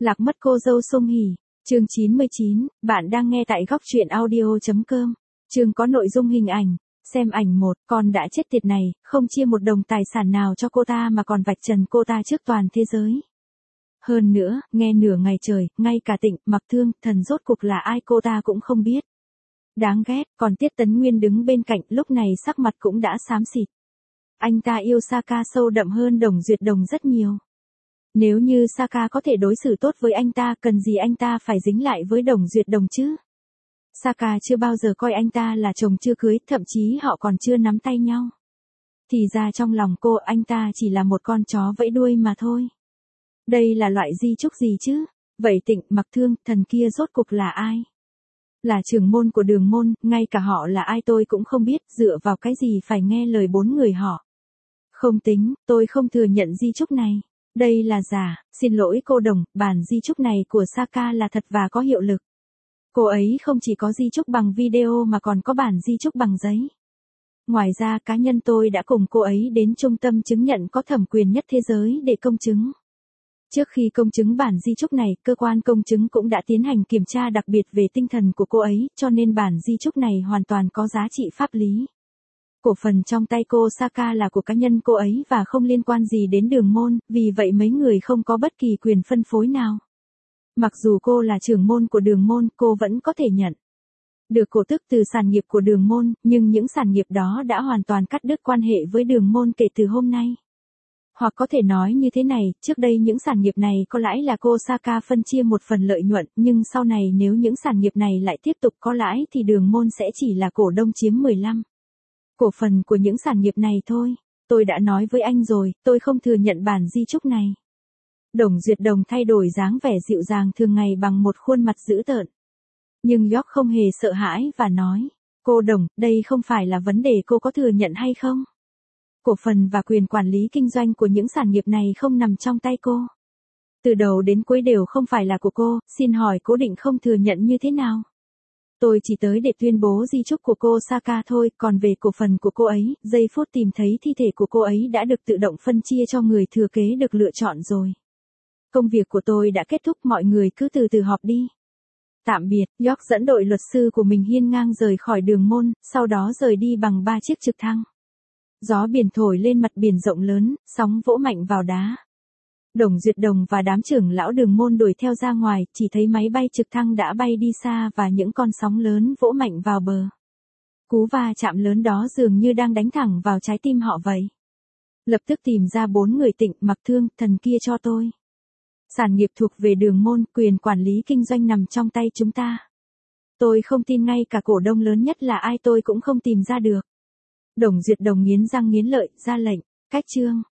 Lạc mất cô dâu Sung Hỉ. Chương 99, bạn đang nghe tại góc truyện audio.com. Chương có nội dung hình ảnh. Xem ảnh 1, con đã chết tiệt này, không chia một đồng tài sản nào cho cô ta mà còn vạch trần cô ta trước toàn thế giới. Hơn nữa, nghe nửa ngày trời, ngay cả Tịnh, Mặc Thương, Thần rốt cuộc là ai cô ta cũng không biết. Đáng ghét, còn Tiết Tấn Nguyên đứng bên cạnh, lúc này sắc mặt cũng đã xám xịt. Anh ta yêu Saka sâu đậm hơn Đồng Duyệt Đồng rất nhiều. Nếu như Saka có thể đối xử tốt với anh ta, cần gì anh ta phải dính lại với Đồng Duyệt Đồng chứ? Saka chưa bao giờ coi anh ta là chồng chưa cưới, thậm chí họ còn chưa nắm tay nhau. Thì ra trong lòng cô, anh ta chỉ là một con chó vẫy đuôi mà thôi. Đây là loại di chúc gì chứ? Vậy Tịnh, Mặc Thương, Thần kia rốt cuộc là ai? Là trưởng môn của Đường môn, ngay cả họ là ai tôi cũng không biết, dựa vào cái gì phải nghe lời bốn người họ. Không tính, tôi không thừa nhận di chúc này. Đây là giả, xin lỗi cô Đồng, bản di chúc này của Saka là thật và có hiệu lực. Cô ấy không chỉ có di chúc bằng video mà còn có bản di chúc bằng giấy. Ngoài ra cá nhân tôi đã cùng cô ấy đến trung tâm chứng nhận có thẩm quyền nhất thế giới để công chứng. Trước khi công chứng bản di chúc này, cơ quan công chứng cũng đã tiến hành kiểm tra đặc biệt về tinh thần của cô ấy, cho nên bản di chúc này hoàn toàn có giá trị pháp lý. Cổ phần trong tay cô Saka là của cá nhân cô ấy và không liên quan gì đến Đường môn, vì vậy mấy người không có bất kỳ quyền phân phối nào. Mặc dù cô là trưởng môn của Đường môn, cô vẫn có thể nhận được cổ tức từ sản nghiệp của Đường môn, nhưng những sản nghiệp đó đã hoàn toàn cắt đứt quan hệ với Đường môn kể từ hôm nay. Hoặc có thể nói như thế này, trước đây những sản nghiệp này có lãi là cô Saka phân chia một phần lợi nhuận, nhưng sau này nếu những sản nghiệp này lại tiếp tục có lãi thì Đường môn sẽ chỉ là cổ đông chiếm 15 cổ phần của những sản nghiệp này thôi. Tôi đã nói với anh rồi, tôi không thừa nhận bản di chúc này. Đồng Duyệt Đồng thay đổi dáng vẻ dịu dàng thường ngày bằng một khuôn mặt dữ tợn. Nhưng York không hề sợ hãi và nói, cô Đồng, đây không phải là vấn đề cô có thừa nhận hay không. Cổ phần và quyền quản lý kinh doanh của những sản nghiệp này không nằm trong tay cô. Từ đầu đến cuối đều không phải là của cô, xin hỏi cô định không thừa nhận như thế nào? Tôi chỉ tới để tuyên bố di chúc của cô Saka thôi, còn về cổ phần của cô ấy, giây phút tìm thấy thi thể của cô ấy đã được tự động phân chia cho người thừa kế được lựa chọn rồi. Công việc của tôi đã kết thúc, mọi người cứ từ từ họp đi. Tạm biệt, York dẫn đội luật sư của mình hiên ngang rời khỏi Đường môn, sau đó rời đi bằng 3 chiếc trực thăng. Gió biển thổi lên mặt biển rộng lớn, sóng vỗ mạnh vào đá. Đồng Duyệt Đồng và đám trưởng lão Đường môn đuổi theo ra ngoài, chỉ thấy máy bay trực thăng đã bay đi xa và những con sóng lớn vỗ mạnh vào bờ. Cú va chạm lớn đó dường như đang đánh thẳng vào trái tim họ vậy. Lập tức tìm ra 4 người Tịnh, Mặc Thương, Thần kia cho tôi. Sản nghiệp thuộc về Đường môn, quyền quản lý kinh doanh nằm trong tay chúng ta. Tôi không tin ngay cả cổ đông lớn nhất là ai tôi cũng không tìm ra được. Đồng Duyệt Đồng nghiến răng nghiến lợi, ra lệnh, cách chương.